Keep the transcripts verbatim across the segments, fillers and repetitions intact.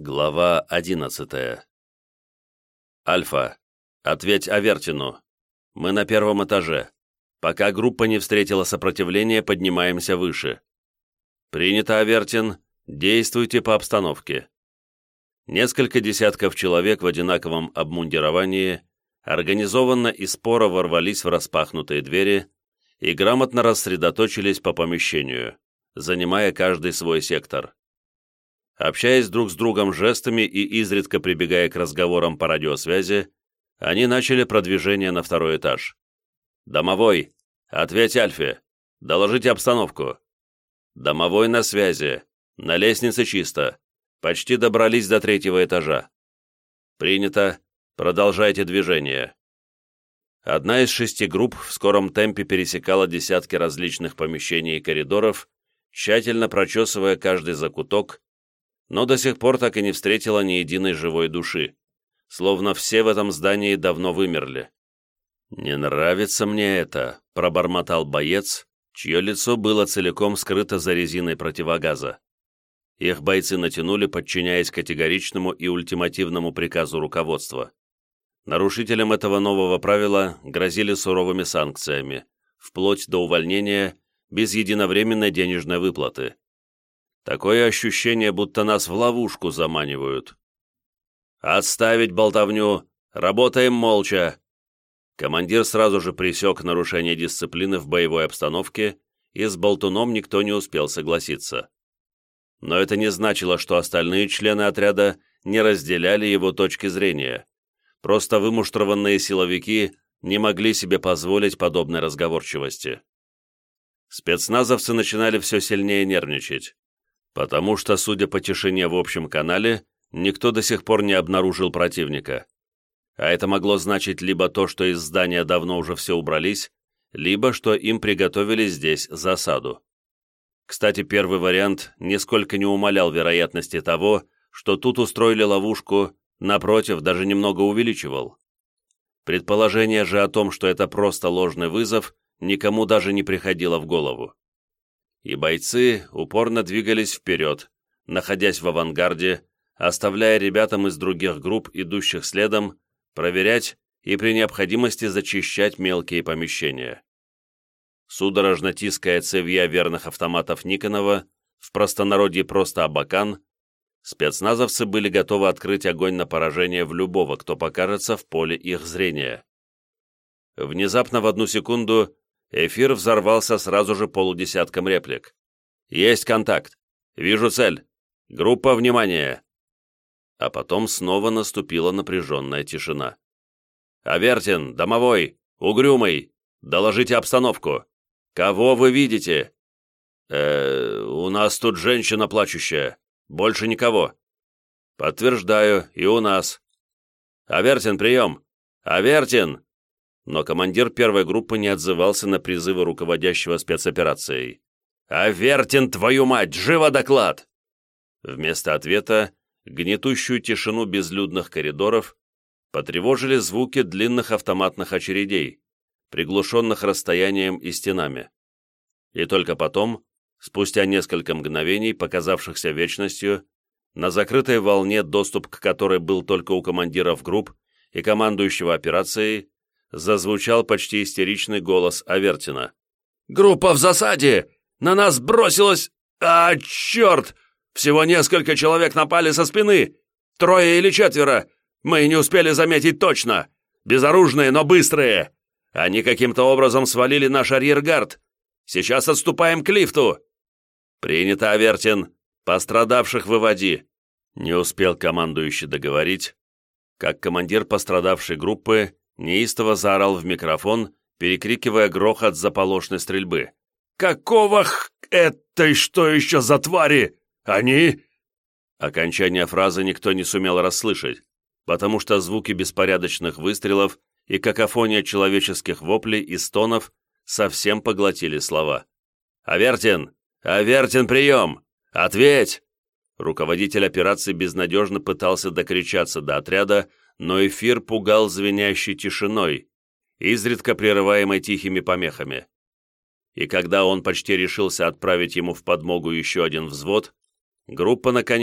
Глава одиннадцатая. Альфа, ответь Авертину. Мы на первом этаже. Пока группа не встретила сопротивления, поднимаемся выше. Принято, Авертин. Действуйте по обстановке. Несколько десятков человек в одинаковом обмундировании организованно и споро ворвались в распахнутые двери и грамотно рассредоточились по помещению, занимая каждый свой сектор. Общаясь друг с другом жестами и изредка прибегая к разговорам по радиосвязи, они начали продвижение на второй этаж. «Домовой, ответь Альфе! Доложите обстановку!» «Домовой на связи. На лестнице чисто. Почти добрались до третьего этажа». «Принято. Продолжайте движение». Одна из шести групп в скором темпе пересекала десятки различных помещений и коридоров, тщательно прочесывая каждый закуток, но до сих пор так и не встретила ни единой живой души, словно все в этом здании давно вымерли. «Не нравится мне это», — пробормотал боец, чье лицо было целиком скрыто за резиной противогаза. Их бойцы натянули, подчиняясь категоричному и ультимативному приказу руководства. Нарушителям этого нового правила грозили суровыми санкциями, вплоть до увольнения без единовременной денежной выплаты. Такое ощущение, будто нас в ловушку заманивают. «Отставить болтовню! Работаем молча!» Командир сразу же пресек нарушение дисциплины в боевой обстановке, и с болтуном никто не успел согласиться. Но это не значило, что остальные члены отряда не разделяли его точки зрения. Просто вымуштрованные силовики не могли себе позволить подобной разговорчивости. Спецназовцы начинали все сильнее нервничать, потому что, судя по тишине в общем канале, никто до сих пор не обнаружил противника. А это могло значить либо то, что из здания давно уже все убрались, либо что им приготовили здесь засаду. Кстати, первый вариант нисколько не умалял вероятности того, что тут устроили ловушку, напротив, даже немного увеличивал. Предположение же о том, что это просто ложный вызов, никому даже не приходило в голову. И бойцы упорно двигались вперед, находясь в авангарде, оставляя ребятам из других групп, идущих следом, проверять и при необходимости зачищать мелкие помещения. Судорожно тиская цевья верных автоматов Никонова, в простонародье просто Абакан, спецназовцы были готовы открыть огонь на поражение в любого, кто покажется в поле их зрения. Внезапно в одну секунду эфир взорвался сразу же полудесятком реплик. «Есть контакт! Вижу цель! Группа, внимание!» А потом снова наступила напряженная тишина. «Авертин, домовой, угрюмый, доложите обстановку! Кого вы видите?» «Э, у нас тут женщина плачущая. Больше никого». «Подтверждаю, и у нас». «Авертин, прием! Авертин!» Но командир первой группы не отзывался на призывы руководящего спецоперацией. «Авертин, твою мать! Живо доклад!» Вместо ответа гнетущую тишину безлюдных коридоров потревожили звуки длинных автоматных очередей, приглушенных расстоянием и стенами. И только потом, спустя несколько мгновений, показавшихся вечностью, на закрытой волне, доступ к которой был только у командиров групп и командующего операцией, зазвучал почти истеричный голос Авертина. «Группа в засаде! На нас бросилась... А, черт! Всего несколько человек напали со спины! Трое или четверо! Мы не успели заметить точно! Безоружные, но быстрые! Они каким-то образом свалили наш арьергард! Сейчас отступаем к лифту!» «Принято, Авертин! Пострадавших выводи!» Не успел командующий договорить, как командир пострадавшей группы неистово заорал в микрофон, перекрикивая грохот заполошной стрельбы. «Какого х... это что еще за твари? Они...» Окончание фразы никто не сумел расслышать, потому что звуки беспорядочных выстрелов и какофония человеческих воплей и стонов совсем поглотили слова. «Авертин! Авертин, прием! Ответь!» Руководитель операции безнадежно пытался докричаться до отряда, но эфир пугал звенящей тишиной, изредка прерываемой тихими помехами. И когда он почти решился отправить ему в подмогу еще один взвод, группа, наконец,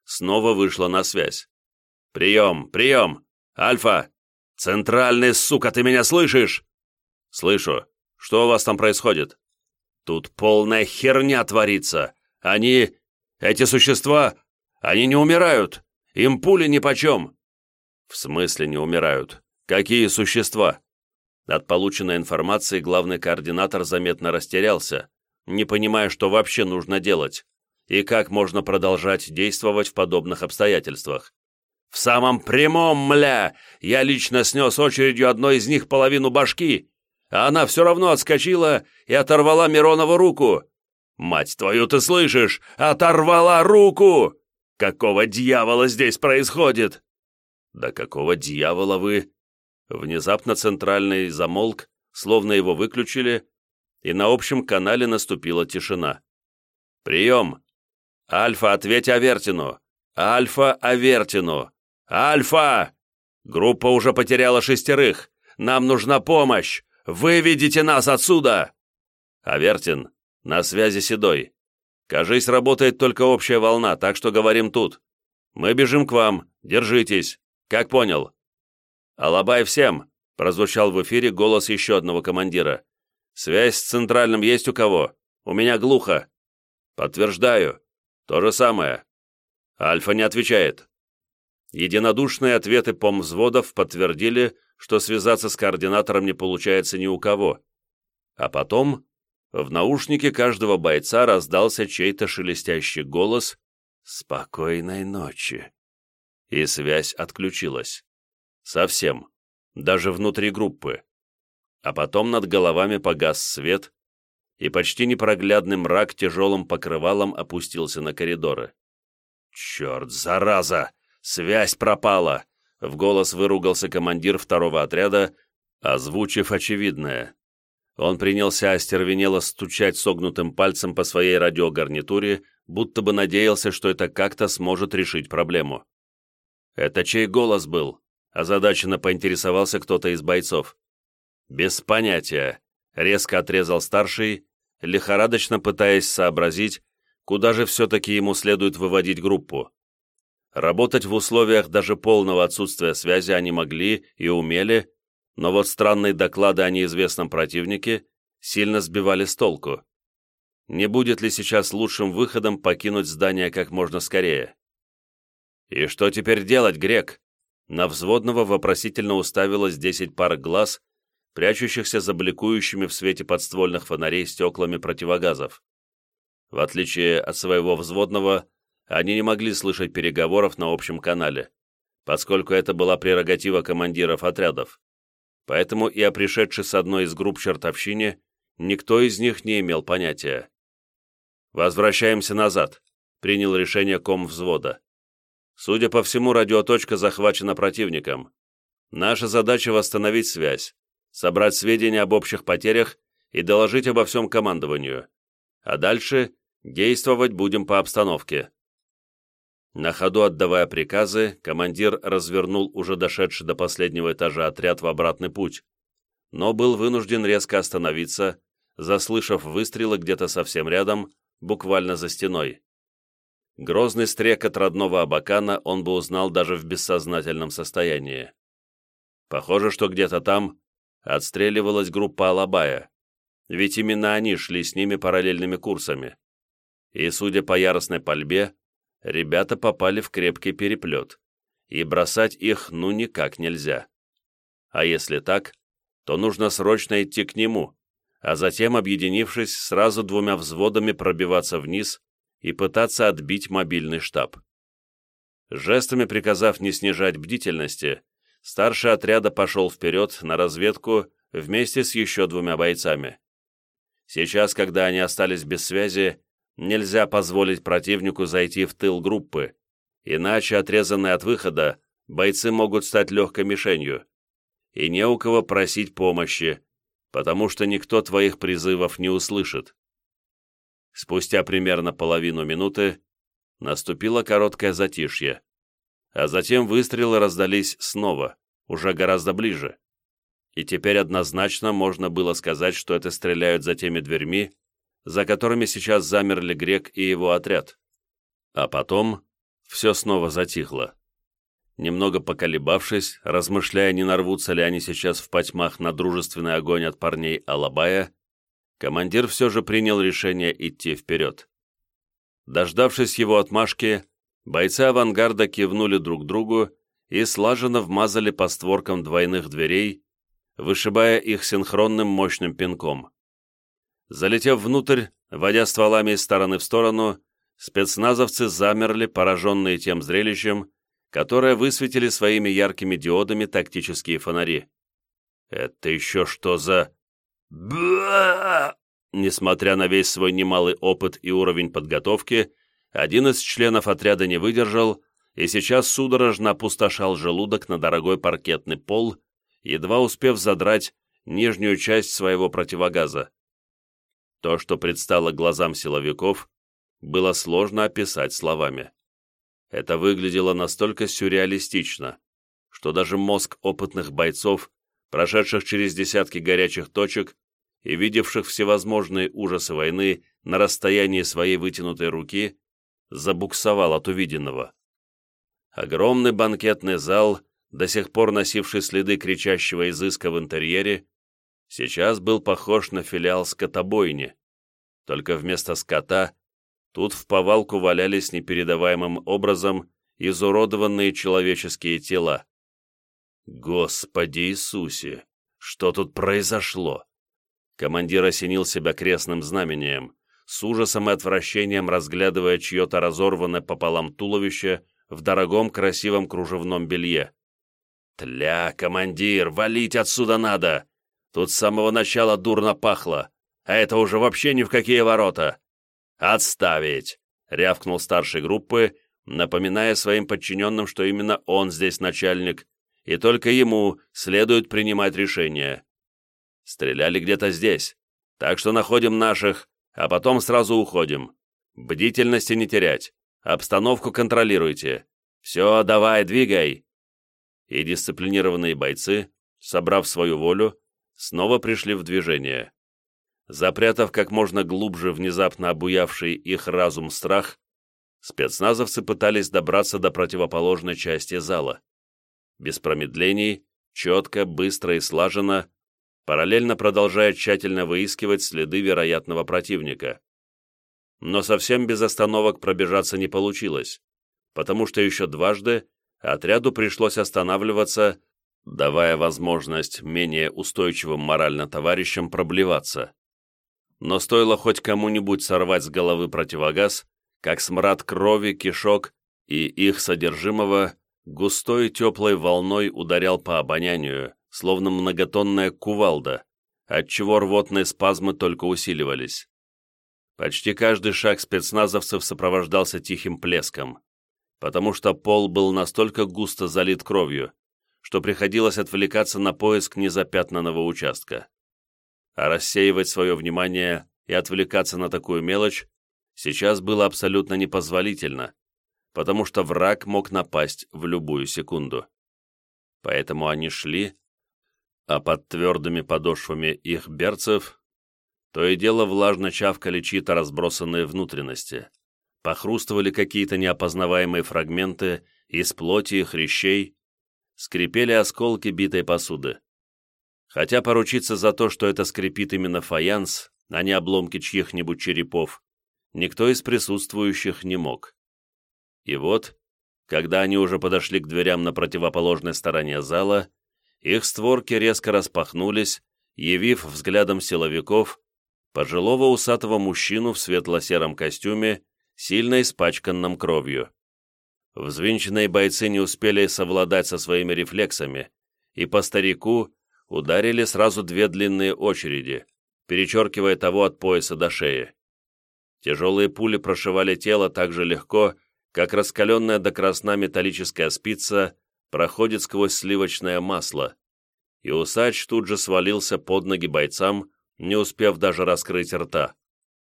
снова вышла на связь. «Прием! Прием! Альфа! Центральный, сука, ты меня слышишь?» «Слышу. Что у вас там происходит?» «Тут полная херня творится. Они... Эти существа... Они не умирают. Им пули нипочем». «В смысле не умирают? Какие существа?» От полученной информации главный координатор заметно растерялся, не понимая, что вообще нужно делать, и как можно продолжать действовать в подобных обстоятельствах. «В самом прямом, мля! Я лично снес очередью одной из них половину башки, а она все равно отскочила и оторвала Миронову руку. Мать твою, ты слышишь? Оторвала руку! Какого дьявола здесь происходит?» «Да какого дьявола вы...» Внезапно центральный замолк, словно его выключили, и на общем канале наступила тишина. «Прием! Альфа, ответь Авертину! Альфа, Авертину! Альфа! Группа уже потеряла шестерых! Нам нужна помощь! Выведите нас отсюда!» «Авертин, на связи Седой. Кажись, работает только общая волна, так что говорим тут. Мы бежим к вам, держитесь. Как понял?» «Алабай всем!» — прозвучал в эфире голос еще одного командира. «Связь с центральным есть у кого? У меня глухо». «Подтверждаю. То же самое». «Альфа не отвечает». Единодушные ответы помвзводов подтвердили, что связаться с координатором не получается ни у кого. А потом в наушнике каждого бойца раздался чей-то шелестящий голос «Спокойной ночи». И связь отключилась. Совсем. Даже внутри группы. А потом над головами погас свет, и почти непроглядный мрак тяжелым покрывалом опустился на коридоры. «Черт, зараза! Связь пропала!» — в голос выругался командир второго отряда, озвучив очевидное. Он принялся остервенело стучать согнутым пальцем по своей радиогарнитуре, будто бы надеялся, что это как-то сможет решить проблему. «Это чей голос был?» — озадаченно поинтересовался кто-то из бойцов. «Без понятия», — резко отрезал старший, лихорадочно пытаясь сообразить, куда же все-таки ему следует выводить группу. Работать в условиях даже полного отсутствия связи они могли и умели, но вот странные доклады о неизвестном противнике сильно сбивали с толку. Не будет ли сейчас лучшим выходом покинуть здание как можно скорее? «И что теперь делать, Грек?» На взводного вопросительно уставилось десять пар глаз, прячущихся за бликующими в свете подствольных фонарей стеклами противогазов. В отличие от своего взводного, они не могли слышать переговоров на общем канале, поскольку это была прерогатива командиров отрядов. Поэтому и о пришедшей с одной из групп чертовщине никто из них не имел понятия. «Возвращаемся назад», — принял решение ком взвода. «Судя по всему, радиоточка захвачена противником. Наша задача — восстановить связь, собрать сведения об общих потерях и доложить обо всем командованию. А дальше действовать будем по обстановке». На ходу отдавая приказы, командир развернул уже дошедший до последнего этажа отряд в обратный путь, но был вынужден резко остановиться, заслышав выстрелы где-то совсем рядом, буквально за стеной. Грозный стрекот родного Абакана он бы узнал даже в бессознательном состоянии. Похоже, что где-то там отстреливалась группа Алабая, ведь именно они шли с ними параллельными курсами. И, судя по яростной пальбе, ребята попали в крепкий переплет, и бросать их ну никак нельзя. А если так, то нужно срочно идти к нему, а затем, объединившись, сразу двумя взводами пробиваться вниз и пытаться отбить мобильный штаб. Жестами приказав не снижать бдительности, старший отряда пошел вперед на разведку вместе с еще двумя бойцами. Сейчас, когда они остались без связи, нельзя позволить противнику зайти в тыл группы, иначе, отрезанные от выхода, бойцы могут стать легкой мишенью. И не у кого просить помощи, потому что никто твоих призывов не услышит. Спустя примерно половину минуты наступило короткое затишье, а затем выстрелы раздались снова, уже гораздо ближе. И теперь однозначно можно было сказать, что это стреляют за теми дверьми, за которыми сейчас замерли Грек и его отряд. А потом все снова затихло. Немного поколебавшись, размышляя, не нарвутся ли они сейчас в потьмах на дружественный огонь от парней Алабая, командир все же принял решение идти вперед. Дождавшись его отмашки, бойцы авангарда кивнули друг другу и слаженно вмазали по створкам двойных дверей, вышибая их синхронным мощным пинком. Залетев внутрь, водя стволами из стороны в сторону, спецназовцы замерли, пораженные тем зрелищем, которое высветили своими яркими диодами тактические фонари. «Это еще что за...» «Ба!» Несмотря на весь свой немалый опыт и уровень подготовки, один из членов отряда не выдержал и сейчас судорожно опустошал желудок на дорогой паркетный пол, едва успев задрать нижнюю часть своего противогаза. То, что предстало глазам силовиков, было сложно описать словами. Это выглядело настолько сюрреалистично, что даже мозг опытных бойцов, прошедших через десятки горячих точек и видевших всевозможные ужасы войны на расстоянии своей вытянутой руки, забуксовал от увиденного. Огромный банкетный зал, до сих пор носивший следы кричащего изыска в интерьере, сейчас был похож на филиал скотобойни, только вместо скота тут в повалку валялись непередаваемым образом изуродованные человеческие тела. Господи Иисусе, что тут произошло? Командир осенил себя крестным знамением, с ужасом и отвращением разглядывая чье-то разорванное пополам туловище в дорогом красивом кружевном белье. «Тля, командир, валить отсюда надо! Тут с самого начала дурно пахло, а это уже вообще ни в какие ворота!» «Отставить!» — рявкнул старший группы, напоминая своим подчиненным, что именно он здесь начальник, и только ему следует принимать решения. «Стреляли где-то здесь, так что находим наших, а потом сразу уходим. Бдительности не терять, обстановку контролируйте. Все, давай, двигай!» И дисциплинированные бойцы, собрав свою волю, снова пришли в движение. Запрятав как можно глубже внезапно обуявший их разум страх, спецназовцы пытались добраться до противоположной части зала. Без промедлений, четко, быстро и слаженно, параллельно продолжая тщательно выискивать следы вероятного противника. Но совсем без остановок пробежаться не получилось, потому что еще дважды отряду пришлось останавливаться, давая возможность менее устойчивым морально товарищам проблеваться. Но стоило хоть кому-нибудь сорвать с головы противогаз, как смрад крови, кишок и их содержимого густой теплой волной ударял по обонянию, словно многотонная кувалда, отчего рвотные спазмы только усиливались. Почти каждый шаг спецназовцев сопровождался тихим плеском, потому что пол был настолько густо залит кровью, что приходилось отвлекаться на поиск незапятнанного участка. А рассеивать свое внимание и отвлекаться на такую мелочь сейчас было абсолютно непозволительно, потому что враг мог напасть в любую секунду. Поэтому они шли, а под твердыми подошвами их берцев то и дело влажно чавкали чьи-то разбросанные внутренности, похрустывали какие-то неопознаваемые фрагменты из плоти и хрящей, скрипели осколки битой посуды. Хотя поручиться за то, что это скрипит именно фаянс, а не обломки чьих-нибудь черепов, никто из присутствующих не мог. И вот, когда они уже подошли к дверям на противоположной стороне зала, их створки резко распахнулись, явив взглядом силовиков пожилого усатого мужчину в светло-сером костюме, сильно испачканном кровью. Взвинченные бойцы не успели совладать со своими рефлексами, и по старику ударили сразу две длинные очереди, перечеркивая того от пояса до шеи. Тяжелые пули прошивали тело так же легко, как раскаленная до красна металлическая спица проходит сквозь сливочное масло, и усач тут же свалился под ноги бойцам, не успев даже раскрыть рта.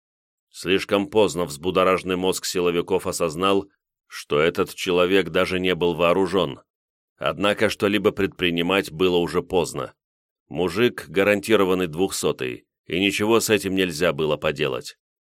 Слишком поздно взбудораженный мозг силовиков осознал, что этот человек даже не был вооружен. Однако что-либо предпринимать было уже поздно. Мужик гарантированный двухсотый, и ничего с этим нельзя было поделать.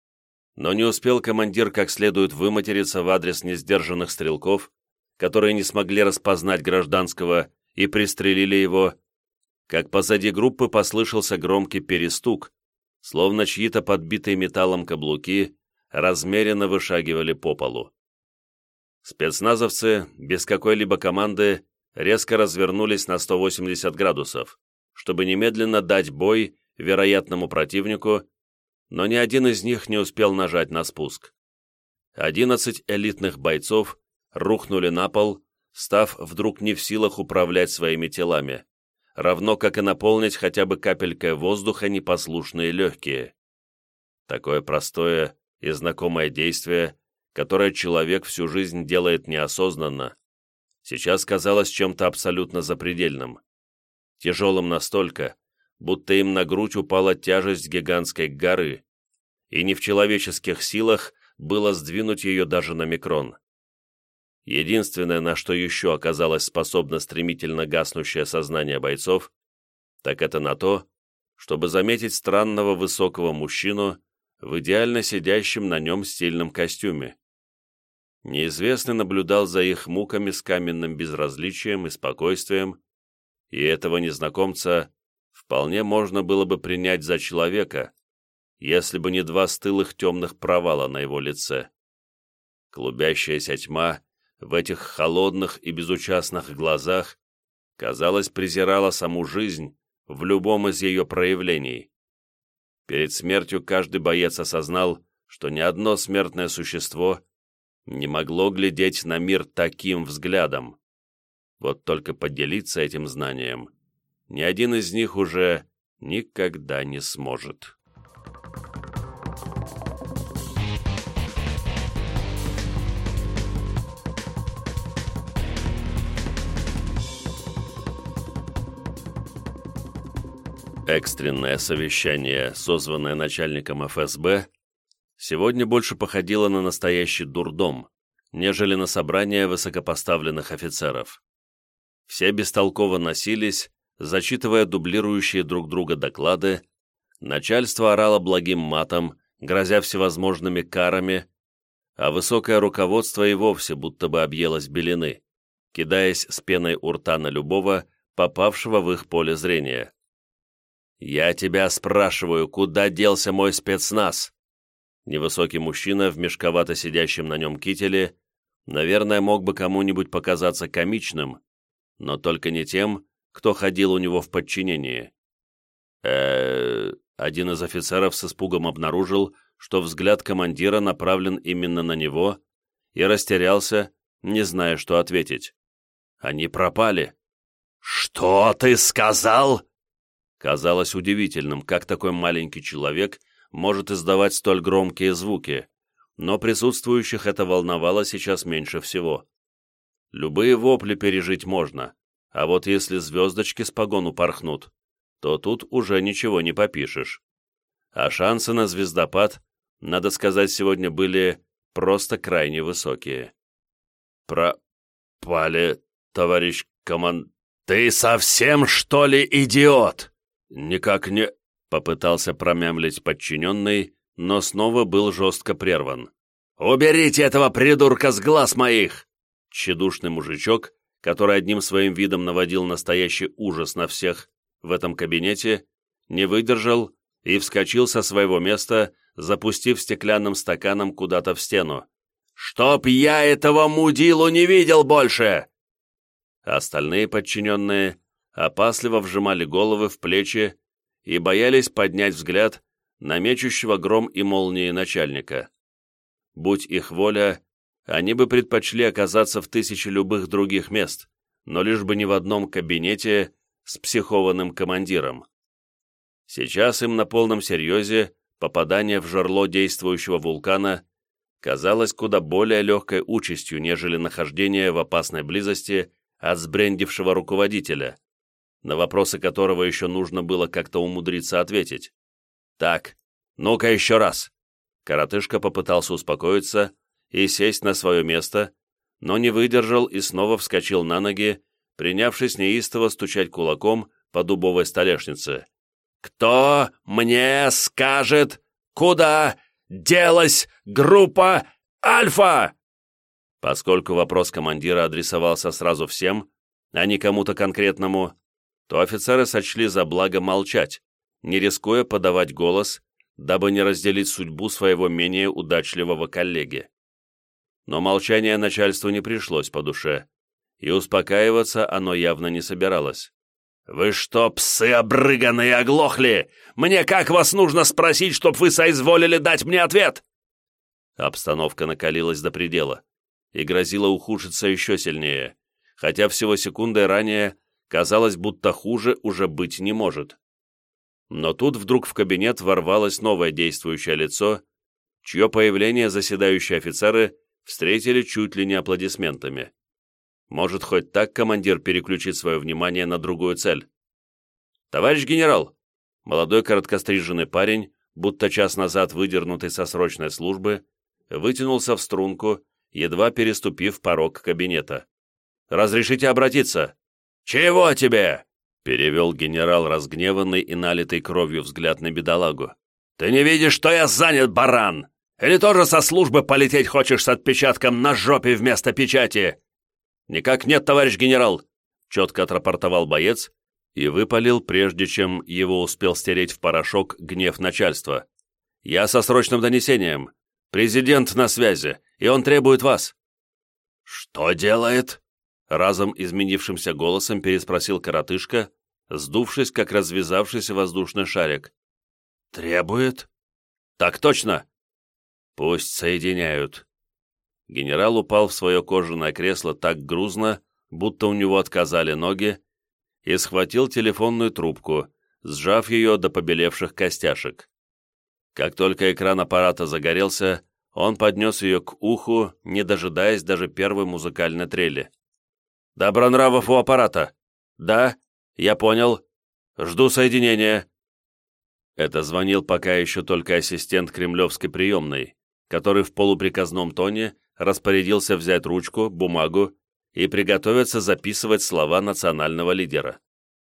Но не успел командир как следует выматериться в адрес несдержанных стрелков, которые не смогли распознать гражданского и пристрелили его, как позади группы послышался громкий перестук, словно чьи-то подбитые металлом каблуки размеренно вышагивали по полу. Спецназовцы без какой-либо команды резко развернулись на сто восемьдесят градусов, чтобы немедленно дать бой вероятному противнику, но ни один из них не успел нажать на спуск. Одиннадцать элитных бойцов рухнули на пол, став вдруг не в силах управлять своими телами, равно как и наполнить хотя бы капелькой воздуха непослушные легкие. Такое простое и знакомое действие, которое человек всю жизнь делает неосознанно, сейчас казалось чем-то абсолютно запредельным. Тяжелым настолько, будто им на грудь упала тяжесть гигантской горы, и не в человеческих силах было сдвинуть ее даже на микрон. Единственное, на что еще оказалось способно стремительно гаснущее сознание бойцов, так это на то, чтобы заметить странного высокого мужчину в идеально сидящем на нем стильном костюме. Неизвестный наблюдал за их муками с каменным безразличием и спокойствием, и этого незнакомца вполне можно было бы принять за человека, если бы не два стылых темных провала на его лице. Клубящаяся тьма в этих холодных и безучастных глазах, казалось, презирала саму жизнь в любом из ее проявлений. Перед смертью каждый боец осознал, что ни одно смертное существо не могло глядеть на мир таким взглядом. Вот только поделиться этим знанием ни один из них уже никогда не сможет. Экстренное совещание, созванное начальником эф эс бэ, сегодня больше походило на настоящий дурдом, нежели на собрание высокопоставленных офицеров. Все бестолково носились, зачитывая дублирующие друг друга доклады, начальство орало благим матом, грозя всевозможными карами, а высокое руководство и вовсе будто бы объелось белины, кидаясь с пеной у рта на любого, попавшего в их поле зрения. «Я тебя спрашиваю, куда делся мой спецназ?» Невысокий мужчина в мешковато сидящем на нем кителе, наверное, мог бы кому-нибудь показаться комичным, но только не тем, кто ходил у него в подчинении. э Один из офицеров с испугом обнаружил, что взгляд командира направлен именно на него, и растерялся, не зная, что ответить. Они пропали. «Что ты сказал?» Казалось удивительным, как такой маленький человек может издавать столь громкие звуки, но присутствующих это волновало сейчас меньше всего. Любые вопли пережить можно, а вот если звездочки с погон упорхнут, то тут уже ничего не попишешь. А шансы на звездопад, надо сказать, сегодня были просто крайне высокие. «Пропали, товарищ команд...» «Ты совсем, что ли, идиот?» «Никак не...» — попытался промямлить подчиненный, но снова был жестко прерван. «Уберите этого придурка с глаз моих!» Тщедушный мужичок, который одним своим видом наводил настоящий ужас на всех в этом кабинете, не выдержал и вскочил со своего места, запустив стеклянным стаканом куда-то в стену. «Чтоб я этого мудилу не видел больше!» Остальные подчиненные опасливо вжимали головы в плечи и боялись поднять взгляд на мечущего гром и молнии начальника. Будь их воля, они бы предпочли оказаться в тысяче любых других мест, но лишь бы не в одном кабинете с психованным командиром. Сейчас им на полном серьезе попадание в жерло действующего вулкана казалось куда более легкой участью, нежели нахождение в опасной близости от сбрендившего руководителя, на вопросы которого еще нужно было как-то умудриться ответить. «Так, ну-ка еще раз!» Коротышка попытался успокоиться и сесть на свое место, но не выдержал и снова вскочил на ноги, принявшись неистово стучать кулаком по дубовой столешнице. «Кто мне скажет, куда делась группа «Альфа»?» Поскольку вопрос командира адресовался сразу всем, а не кому-то конкретному, то офицеры сочли за благо молчать, не рискуя подавать голос, дабы не разделить судьбу своего менее удачливого коллеги. Но молчание начальству не пришлось по душе, и успокаиваться оно явно не собиралось. «Вы что, псы обрыганные, оглохли? Мне как вас нужно спросить, чтоб вы соизволили дать мне ответ?» Обстановка накалилась до предела и грозила ухудшиться еще сильнее, хотя всего секундой ранее казалось, будто хуже уже быть не может. Но тут вдруг в кабинет ворвалось новое действующее лицо, чье появление заседающие офицеры встретили чуть ли не аплодисментами. Может, хоть так командир переключит свое внимание на другую цель. «Товарищ генерал!» Молодой короткостриженный парень, будто час назад выдернутый со срочной службы, вытянулся в струнку, едва переступив порог кабинета. «Разрешите обратиться?» «Чего тебе?» — перевел генерал разгневанный и налитый кровью взгляд на бедолагу. «Ты не видишь, что я занят, баран? Или тоже со службы полететь хочешь с отпечатком на жопе вместо печати?» «Никак нет, товарищ генерал!» — четко отрапортовал боец и выпалил, прежде чем его успел стереть в порошок гнев начальства. «Я со срочным донесением. Президент на связи, и он требует вас». «Что делает?» — разом изменившимся голосом переспросил коротышка, сдувшись, как развязавшийся воздушный шарик. «Требует?» «Так точно!» «Пусть соединяют». Генерал упал в свое кожаное кресло так грузно, будто у него отказали ноги, и схватил телефонную трубку, сжав ее до побелевших костяшек. Как только экран аппарата загорелся, он поднес ее к уху, не дожидаясь даже первой музыкальной трели. «Добронравов у аппарата». «Да, я понял. Жду соединения». Это звонил пока еще только ассистент кремлевской приемной, который в полуприказном тоне распорядился взять ручку, бумагу и приготовиться записывать слова национального лидера.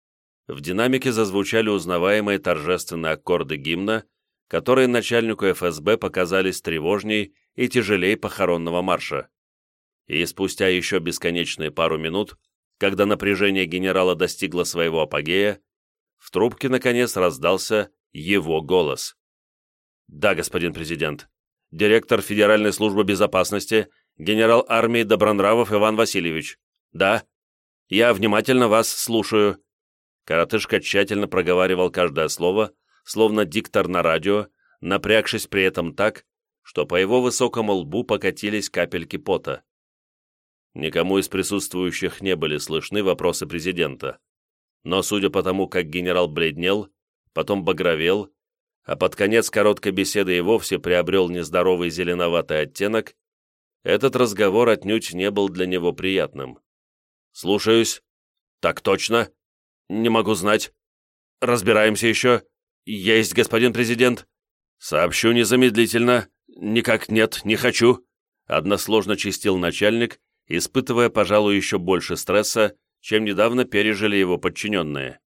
В динамике зазвучали узнаваемые торжественные аккорды гимна, которые начальнику эф эс бэ показались тревожней и тяжелей похоронного марша. И спустя еще бесконечные пару минут, когда напряжение генерала достигло своего апогея, в трубке наконец раздался его голос. «Да, господин президент. Директор Федеральной службы безопасности, генерал армии Добронравов Иван Васильевич. Да, я внимательно вас слушаю». Коротышка тщательно проговаривал каждое слово, словно диктор на радио, напрягшись при этом так, что по его высокому лбу покатились капельки пота. Никому из присутствующих не были слышны вопросы президента. Но судя по тому, как генерал бледнел, потом багровел, а под конец короткой беседы и вовсе приобрел нездоровый зеленоватый оттенок, этот разговор отнюдь не был для него приятным. «Слушаюсь». «Так точно. Не могу знать. Разбираемся еще. Есть, господин президент». «Сообщу незамедлительно. Никак нет, не хочу», — односложно чистил начальник, испытывая, пожалуй, еще больше стресса, чем недавно пережили его подчиненные.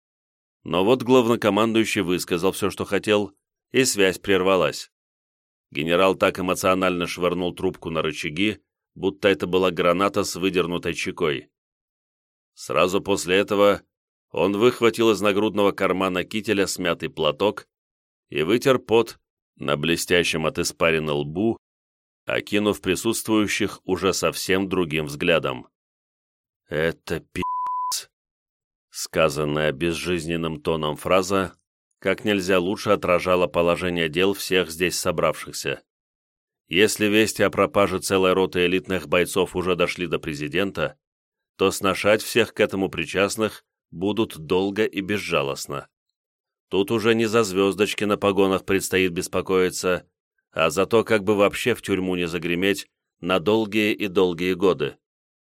Но вот главнокомандующий высказал все, что хотел, и связь прервалась. Генерал так эмоционально швырнул трубку на рычаги, будто это была граната с выдернутой чекой. Сразу после этого он выхватил из нагрудного кармана кителя смятый платок и вытер пот на блестящем от испарины лбу, окинув присутствующих уже совсем другим взглядом. «Это пи***ц». Сказанная безжизненным тоном фраза как нельзя лучше отражала положение дел всех здесь собравшихся. Если вести о пропаже целой роты элитных бойцов уже дошли до президента, то сношать всех к этому причастных будут долго и безжалостно. Тут уже не за звездочки на погонах предстоит беспокоиться, а за то, как бы вообще в тюрьму не загреметь на долгие и долгие годы.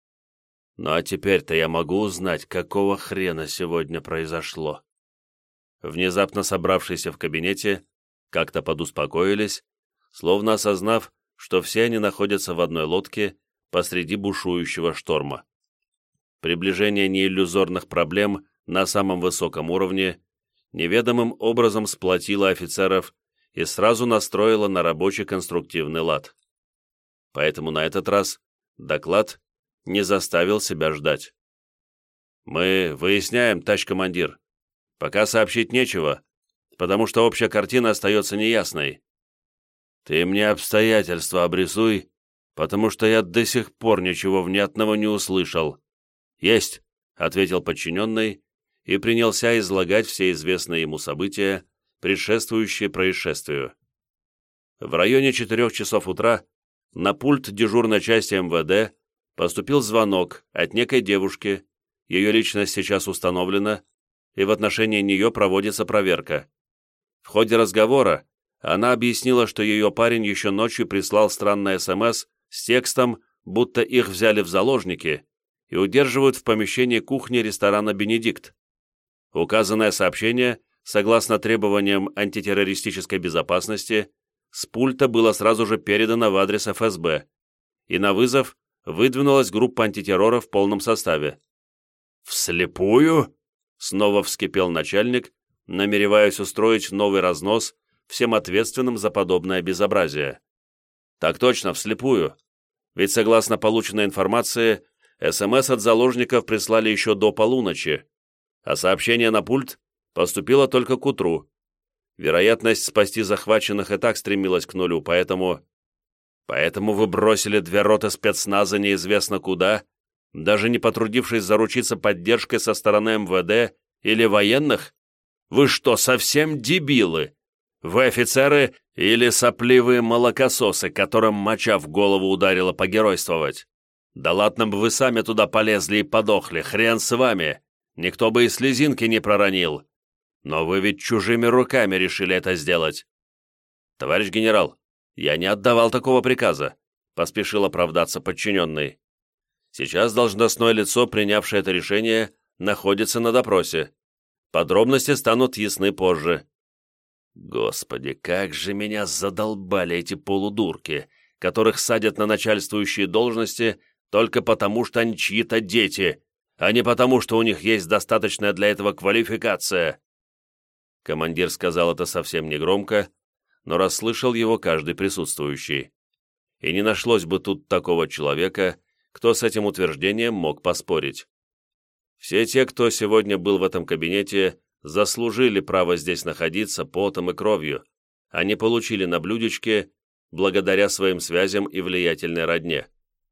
Ну а теперь-то я могу узнать, какого хрена сегодня произошло. Внезапно собравшиеся в кабинете как-то подуспокоились, словно осознав, что все они находятся в одной лодке посреди бушующего шторма. Приближение неиллюзорных проблем на самом высоком уровне неведомым образом сплотило офицеров и сразу настроила на рабочий конструктивный лад. Поэтому на этот раз доклад не заставил себя ждать. «Мы выясняем, товарищ командир. Пока сообщить нечего, потому что общая картина остается неясной». «Ты мне обстоятельства обрисуй, потому что я до сих пор ничего внятного не услышал». «Есть», — ответил подчиненный и принялся излагать все известные ему события, предшествующие происшествию. В районе четырех часов утра на пульт дежурной части эм вэ дэ поступил звонок от некой девушки, ее личность сейчас установлена, и в отношении нее проводится проверка. В ходе разговора она объяснила, что ее парень еще ночью прислал странное СМС с текстом, будто их взяли в заложники и удерживают в помещении кухни ресторана «Бенедикт». Указанное сообщение, согласно требованиям антитеррористической безопасности, с пульта было сразу же передано в адрес эф эс бэ, и на вызов выдвинулась группа антитеррора в полном составе. «Вслепую?» — снова вскипел начальник, намереваясь устроить новый разнос всем ответственным за подобное безобразие. «Так точно, вслепую. Ведь, согласно полученной информации, эс эм эс от заложников прислали еще до полуночи, а сообщение на пульт поступило только к утру. Вероятность спасти захваченных и так стремилась к нулю, поэтому... Поэтому вы бросили две роты спецназа неизвестно куда, даже не потрудившись заручиться поддержкой со стороны эм вэ дэ или военных? Вы что, совсем дебилы? Вы офицеры или сопливые молокососы, которым моча в голову ударила погеройствовать? Да ладно бы вы сами туда полезли и подохли, хрен с вами. Никто бы и слезинки не проронил. Но вы ведь чужими руками решили это сделать. Товарищ генерал, я не отдавал такого приказа, поспешил оправдаться подчиненный. Сейчас должностное лицо, принявшее это решение, находится на допросе. Подробности станут ясны позже. Господи, как же меня задолбали эти полудурки, которых садят на начальствующие должности только потому, что они чьи-то дети, а не потому, что у них есть достаточная для этого квалификация. Командир сказал это совсем негромко, но расслышал его каждый присутствующий. И не нашлось бы тут такого человека, кто с этим утверждением мог поспорить. Все те, кто сегодня был в этом кабинете, заслужили право здесь находиться потом и кровью, а не получили на блюдечке благодаря своим связям и влиятельной родне.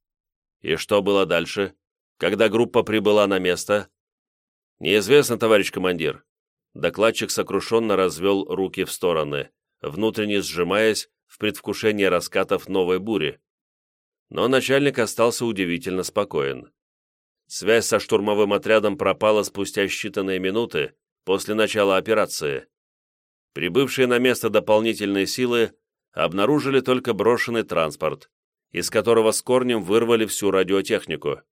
И что было дальше, когда группа прибыла на место? Неизвестно, товарищ командир. Докладчик сокрушенно развел руки в стороны, внутренне сжимаясь в предвкушении раскатов новой бури. Но начальник остался удивительно спокоен. Связь со штурмовым отрядом пропала спустя считанные минуты после начала операции. Прибывшие на место дополнительные силы обнаружили только брошенный транспорт, из которого с корнем вырвали всю радиотехнику.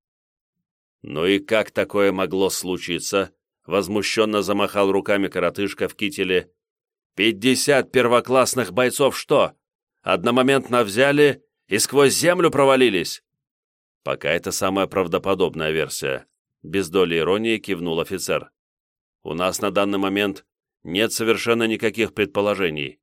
«Ну и как такое могло случиться?» — возмущенно замахал руками коротышка в кителе. «Пятьдесят первоклассных бойцов что? Одномоментно взяли и сквозь землю провалились?» «Пока это самая правдоподобная версия», — без доли иронии кивнул офицер. «У нас на данный момент нет совершенно никаких предположений».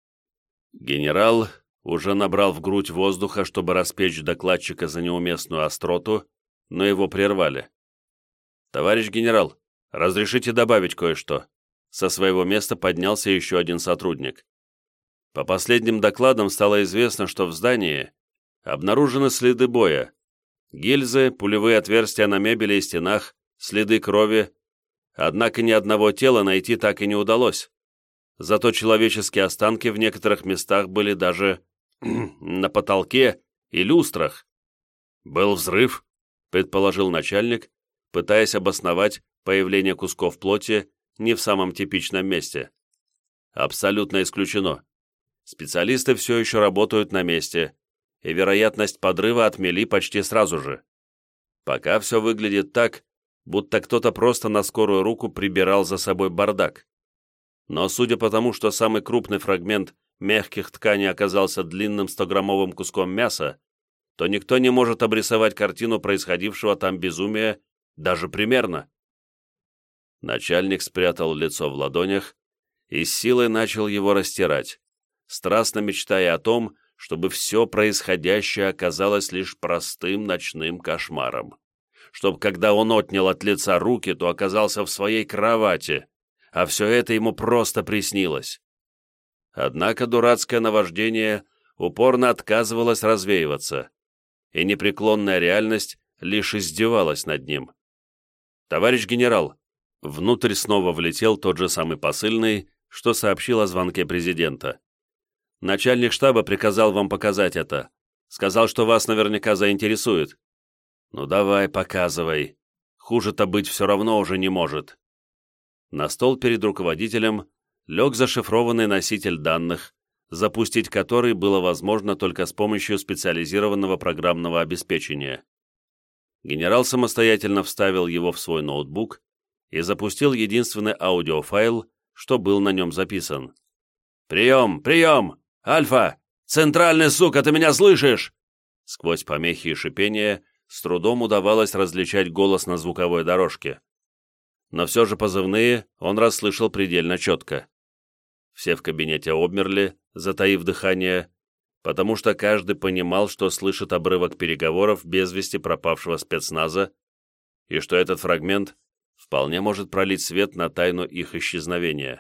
Генерал уже набрал в грудь воздуха, чтобы распечь докладчика за неуместную остроту, но его прервали. «Товарищ генерал, разрешите добавить кое-что?» Со своего места поднялся еще один сотрудник. По последним докладам стало известно, что в здании обнаружены следы боя. Гильзы, пулевые отверстия на мебели и стенах, следы крови. Однако ни одного тела найти так и не удалось. Зато человеческие останки в некоторых местах были даже на потолке и люстрах. «Был взрыв», — предположил начальник, пытаясь обосновать появление кусков плоти не в самом типичном месте. «Абсолютно исключено. Специалисты все еще работают на месте, и вероятность подрыва отмели почти сразу же. Пока все выглядит так, будто кто-то просто на скорую руку прибирал за собой бардак. Но судя по тому, что самый крупный фрагмент мягких тканей оказался длинным стограммовым куском мяса, то никто не может обрисовать картину происходившего там безумия даже примерно». Начальник спрятал лицо в ладонях и с силой начал его растирать, страстно мечтая о том, чтобы все происходящее оказалось лишь простым ночным кошмаром. Чтоб, когда он отнял от лица руки, то оказался в своей кровати, а все это ему просто приснилось. Однако дурацкое наваждение упорно отказывалось развеиваться, и непреклонная реальность лишь издевалась над ним. «Товарищ генерал!» Внутрь снова влетел тот же самый посыльный, что сообщил о звонке президента. «Начальник штаба приказал вам показать это. Сказал, что вас наверняка заинтересует». «Ну давай, показывай. Хуже-то быть все равно уже не может». На стол перед руководителем лег зашифрованный носитель данных, запустить который было возможно только с помощью специализированного программного обеспечения. Генерал самостоятельно вставил его в свой ноутбук и запустил единственный аудиофайл, что был на нем записан. «Прием! Прием! Альфа! Центральный, сука, ты меня слышишь?» Сквозь помехи и шипения с трудом удавалось различать голос на звуковой дорожке. Но все же позывные он расслышал предельно четко. Все в кабинете обмерли, затаив дыхание, потому что каждый понимал, что слышит обрывок переговоров без вести пропавшего спецназа, и что этот фрагмент вполне может пролить свет на тайну их исчезновения.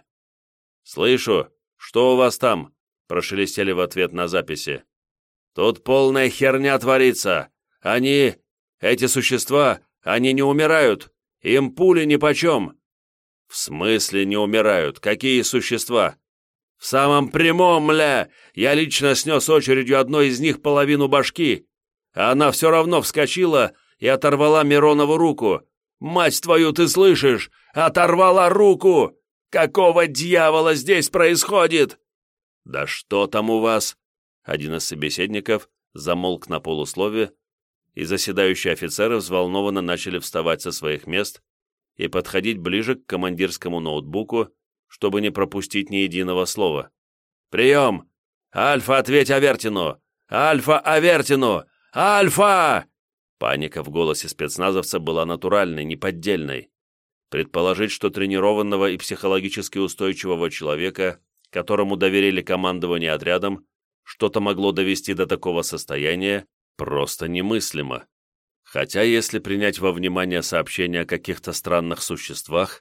«Слышу! Что у вас там?» — прошелестели в ответ на записи. «Тут полная херня творится! Они, эти существа, они не умирают! Им пули нипочем!» «В смысле не умирают? Какие существа?» «В самом прямом, мля! Я лично снес очередью одной из них половину башки, а она все равно вскочила и оторвала Миронову руку. Мать твою, ты слышишь? Оторвала руку! Какого дьявола здесь происходит?» «Да что там у вас?» Один из собеседников замолк на полуслове, и заседающие офицеры взволнованно начали вставать со своих мест и подходить ближе к командирскому ноутбуку, чтобы не пропустить ни единого слова. «Прием! Альфа, ответь Авертину! Альфа, Авертину! Альфа!» Паника в голосе спецназовца была натуральной, неподдельной. Предположить, что тренированного и психологически устойчивого человека, которому доверили командование отрядом, что-то могло довести до такого состояния, просто немыслимо. Хотя, если принять во внимание сообщения о каких-то странных существах,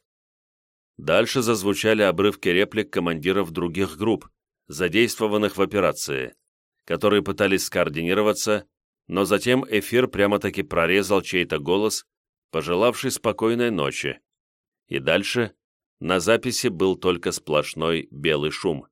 дальше зазвучали обрывки реплик командиров других групп, задействованных в операции, которые пытались скоординироваться, но затем эфир прямо-таки прорезал чей-то голос, пожелавший спокойной ночи. И дальше на записи был только сплошной белый шум.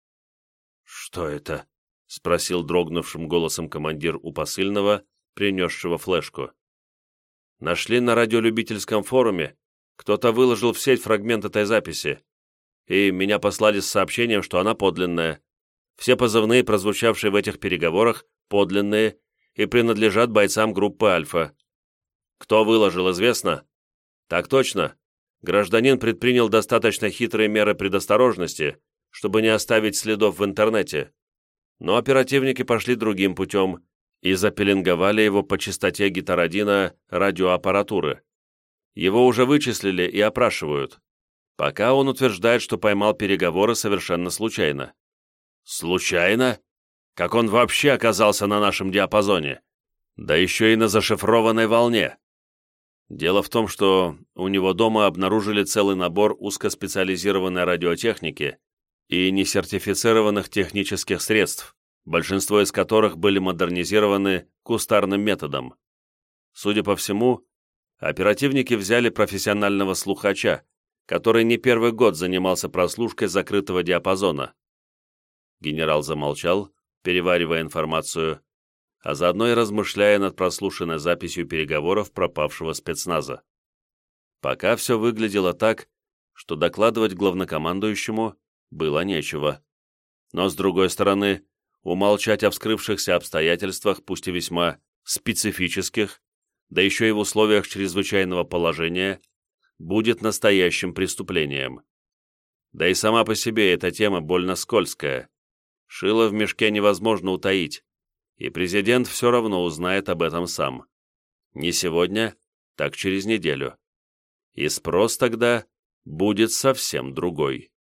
«Что это?» — спросил дрогнувшим голосом командир у посыльного, принесшего флешку. «Нашли на радиолюбительском форуме. Кто-то выложил в сеть фрагмент этой записи, и меня послали с сообщением, что она подлинная. Все позывные, прозвучавшие в этих переговорах, подлинные и принадлежат бойцам группы «Альфа». Кто выложил, известно?» «Так точно. Гражданин предпринял достаточно хитрые меры предосторожности, чтобы не оставить следов в интернете. Но оперативники пошли другим путем и запеленговали его по частоте гетеродина радиоаппаратуры. Его уже вычислили и опрашивают. Пока он утверждает, что поймал переговоры совершенно случайно». «Случайно? Как он вообще оказался на нашем диапазоне? Да еще и на зашифрованной волне!» Дело в том, что у него дома обнаружили целый набор узкоспециализированной радиотехники и несертифицированных технических средств, большинство из которых были модернизированы кустарным методом. Судя по всему, оперативники взяли профессионального слухача, который не первый год занимался прослушкой закрытого диапазона. Генерал замолчал, переваривая информацию, а заодно и размышляя над прослушанной записью переговоров пропавшего спецназа. Пока все выглядело так, что докладывать главнокомандующему было нечего. Но, с другой стороны, умолчать о вскрывшихся обстоятельствах, пусть и весьма специфических, да еще и в условиях чрезвычайного положения, будет настоящим преступлением. Да и сама по себе эта тема больно скользкая. Шило в мешке невозможно утаить, и президент все равно узнает об этом сам. Не сегодня, так через неделю. И спрос тогда будет совсем другой.